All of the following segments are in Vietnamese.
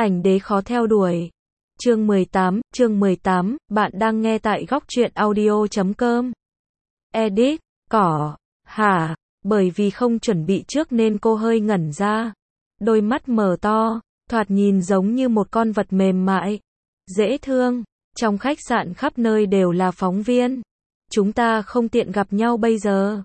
Ảnh đế khó theo đuổi. Chương 18, bạn đang nghe tại góc truyện audio.com. Edit, cỏ, hả, bởi vì không chuẩn bị trước nên cô hơi ngẩn ra. Đôi mắt mở to, thoạt nhìn giống như một con vật mềm mại, dễ thương. Trong khách sạn khắp nơi đều là phóng viên. Chúng ta không tiện gặp nhau bây giờ.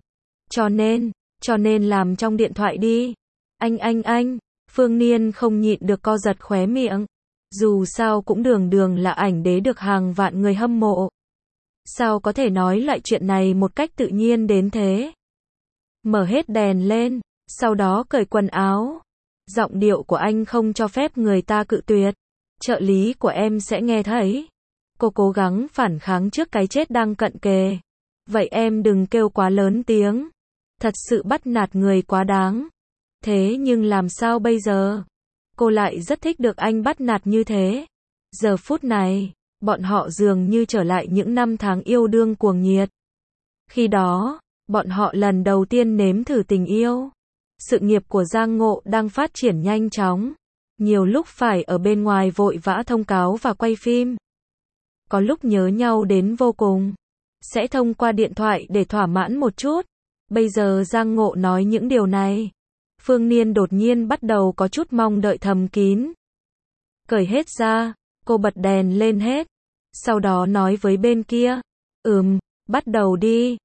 Cho nên làm trong điện thoại đi. Anh. Phương Niên không nhịn được co giật khóe miệng. Dù sao cũng đường là ảnh đế được hàng vạn người hâm mộ. Sao có thể nói loại chuyện này một cách tự nhiên đến thế? Mở hết đèn lên, sau đó cởi quần áo. Giọng điệu của anh không cho phép người ta cự tuyệt. Trợ lý của em sẽ nghe thấy. Cô cố gắng phản kháng trước cái chết đang cận kề. Vậy em đừng kêu quá lớn tiếng. Thật sự bắt nạt người quá đáng. Thế nhưng làm sao bây giờ? Cô lại rất thích được anh bắt nạt như thế. Giờ phút này, bọn họ dường như trở lại những năm tháng yêu đương cuồng nhiệt. Khi đó, bọn họ lần đầu tiên nếm thử tình yêu. Sự nghiệp của Giang Ngộ đang phát triển nhanh chóng. Nhiều lúc phải ở bên ngoài vội vã thông cáo và quay phim. Có lúc nhớ nhau đến vô cùng. Sẽ thông qua điện thoại để thỏa mãn một chút. Bây giờ Giang Ngộ nói những điều này. Phương Niên đột nhiên bắt đầu có chút mong đợi thầm kín. Cởi hết ra, cô bật đèn lên hết. Sau đó nói với bên kia. Bắt đầu đi.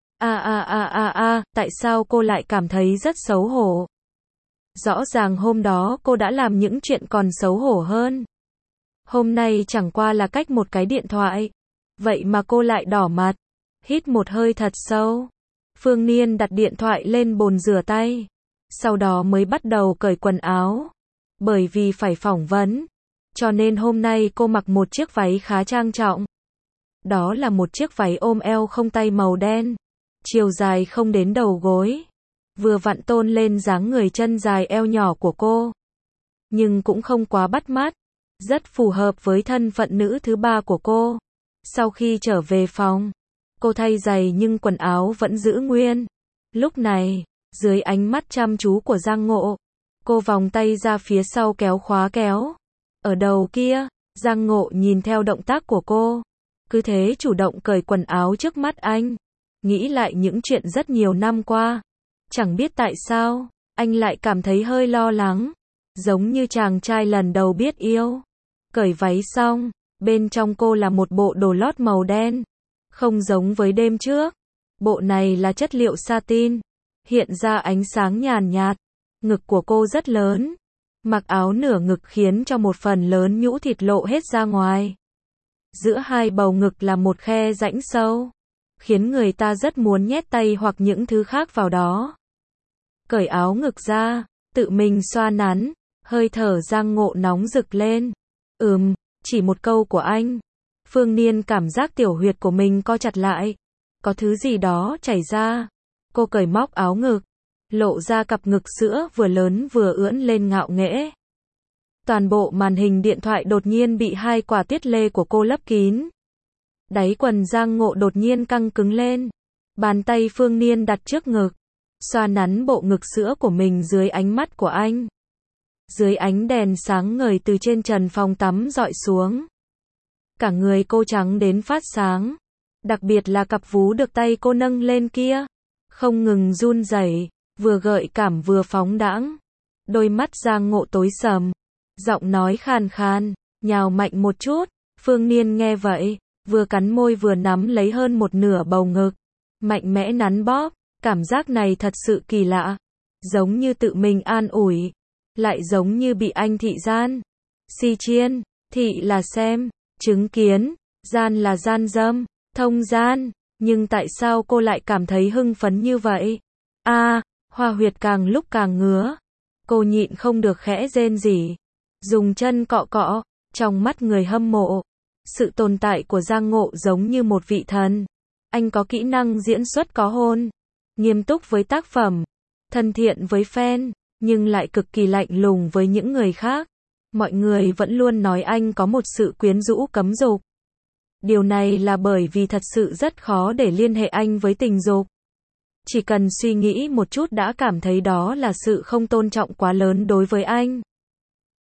Tại sao cô lại cảm thấy rất xấu hổ? Rõ ràng hôm đó cô đã làm những chuyện còn xấu hổ hơn. Hôm nay chẳng qua là cách một cái điện thoại. Vậy mà cô lại đỏ mặt. Hít một hơi thật sâu. Phương Niên đặt điện thoại lên bồn rửa tay. Sau đó mới bắt đầu cởi quần áo. Bởi vì phải phỏng vấn. Cho nên hôm nay cô mặc một chiếc váy khá trang trọng. Đó là một chiếc váy ôm eo không tay màu đen. Chiều dài không đến đầu gối. Vừa vặn tôn lên dáng người chân dài eo nhỏ của cô. Nhưng cũng không quá bắt mắt. Rất phù hợp với thân phận nữ thứ ba của cô. Sau khi trở về phòng, cô thay giày nhưng quần áo vẫn giữ nguyên. Lúc này, dưới ánh mắt chăm chú của Giang Ngộ, cô vòng tay ra phía sau kéo khóa kéo. Ở đầu kia, Giang Ngộ nhìn theo động tác của cô. Cứ thế chủ động cởi quần áo trước mắt anh. Nghĩ lại những chuyện rất nhiều năm qua. Chẳng biết tại sao, anh lại cảm thấy hơi lo lắng. Giống như chàng trai lần đầu biết yêu. Cởi váy xong, bên trong cô là một bộ đồ lót màu đen. Không giống với đêm trước. Bộ này là chất liệu satin. Hiện ra ánh sáng nhàn nhạt. Ngực của cô rất lớn. Mặc áo nửa ngực khiến cho một phần lớn nhũ thịt lộ hết ra ngoài. Giữa hai bầu ngực là một khe rãnh sâu. Khiến người ta rất muốn nhét tay hoặc những thứ khác vào đó. Cởi áo ngực ra, tự mình xoa nắn. Hơi thở Giang Ngộ nóng rực lên. Chỉ một câu của anh. Phương Niên cảm giác tiểu huyệt của mình co chặt lại. Có thứ gì đó chảy ra. Cô cởi móc áo ngực. Lộ ra cặp ngực sữa vừa lớn vừa ưỡn lên ngạo nghễ. Toàn bộ màn hình điện thoại đột nhiên bị hai quả tiết lê của cô lấp kín. Đáy quần Giang Ngộ đột nhiên căng cứng lên. Bàn tay Phương Niên đặt trước ngực. Xoa nắn bộ ngực sữa của mình dưới ánh mắt của anh. Dưới ánh đèn sáng ngời từ trên trần phòng tắm dọi xuống. Cả người cô trắng đến phát sáng. Đặc biệt là cặp vú được tay cô nâng lên kia. Không ngừng run rẩy, vừa gợi cảm vừa phóng đãng. Đôi mắt Giang Ngộ tối sầm. Giọng nói khàn khàn, nhào mạnh một chút. Phương Niên nghe vậy, vừa cắn môi vừa nắm lấy hơn một nửa bầu ngực. Mạnh mẽ nắn bóp, cảm giác này thật sự kỳ lạ. Giống như tự mình an ủi. Lại giống như bị anh thị gian. Si chiên, thị là xem, chứng kiến, gian là gian dâm, thông gian. Nhưng tại sao cô lại cảm thấy hưng phấn như vậy? Hoa huyệt càng lúc càng ngứa. Cô nhịn không được khẽ rên rỉ. Dùng chân cọ cọ, trong mắt người hâm mộ. Sự tồn tại của Giang Ngộ giống như một vị thần. Anh có kỹ năng diễn xuất có hồn. Nghiêm túc với tác phẩm. Thân thiện với fan. Nhưng lại cực kỳ lạnh lùng với những người khác. Mọi người vẫn luôn nói anh có một sự quyến rũ cấm dục. Điều này là bởi vì thật sự rất khó để liên hệ anh với tình dục. Chỉ cần suy nghĩ một chút đã cảm thấy đó là sự không tôn trọng quá lớn đối với anh.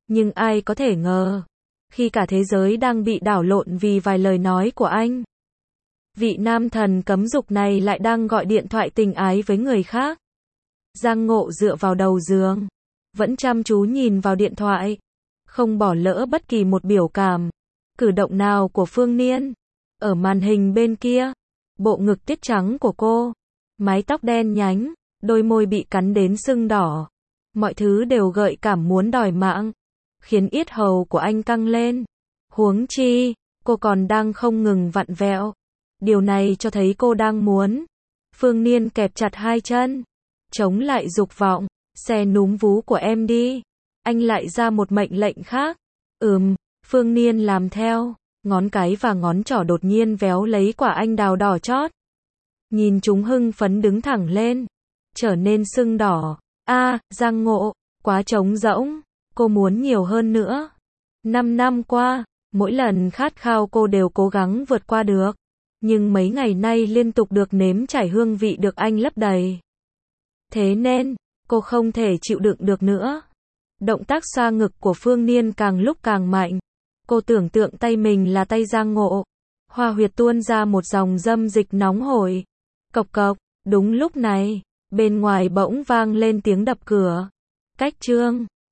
Nhưng ai có thể ngờ, khi cả thế giới đang bị đảo lộn vì vài lời nói của anh, vị nam thần cấm dục này lại đang gọi điện thoại tình ái với người khác. Giang Ngộ dựa vào đầu giường, vẫn chăm chú nhìn vào điện thoại, không bỏ lỡ bất kỳ một biểu cảm, cử động nào của Phương Niên. Ở màn hình bên kia, bộ ngực tiết trắng của cô, mái tóc đen nhánh, đôi môi bị cắn đến sưng đỏ, mọi thứ đều gợi cảm muốn đòi mạng, khiến yết hầu của anh căng lên. Huống chi, cô còn đang không ngừng vặn vẹo. Điều này cho thấy cô đang muốn. Phương Niên kẹp chặt hai chân, chống lại dục vọng. Xe núm vú của em đi. Anh lại ra một mệnh lệnh khác. Phương Niên làm theo. Ngón cái và ngón trỏ đột nhiên véo lấy quả anh đào đỏ chót. Nhìn chúng hưng phấn đứng thẳng lên, trở nên sưng đỏ. Giang Ngộ, quá trống rỗng. Cô muốn nhiều hơn nữa. 5 năm qua, mỗi lần khát khao cô đều cố gắng vượt qua được. Nhưng mấy ngày nay liên tục được nếm trải hương vị được anh lấp đầy. Thế nên, cô không thể chịu đựng được nữa. Động tác xoa ngực của Phương Niên càng lúc càng mạnh. Cô tưởng tượng tay mình là tay Giang Ngộ. Hoa huyệt tuôn ra một dòng dâm dịch nóng hổi. Cộc cộc, đúng lúc này, bên ngoài bỗng vang lên tiếng đập cửa. Cách Trương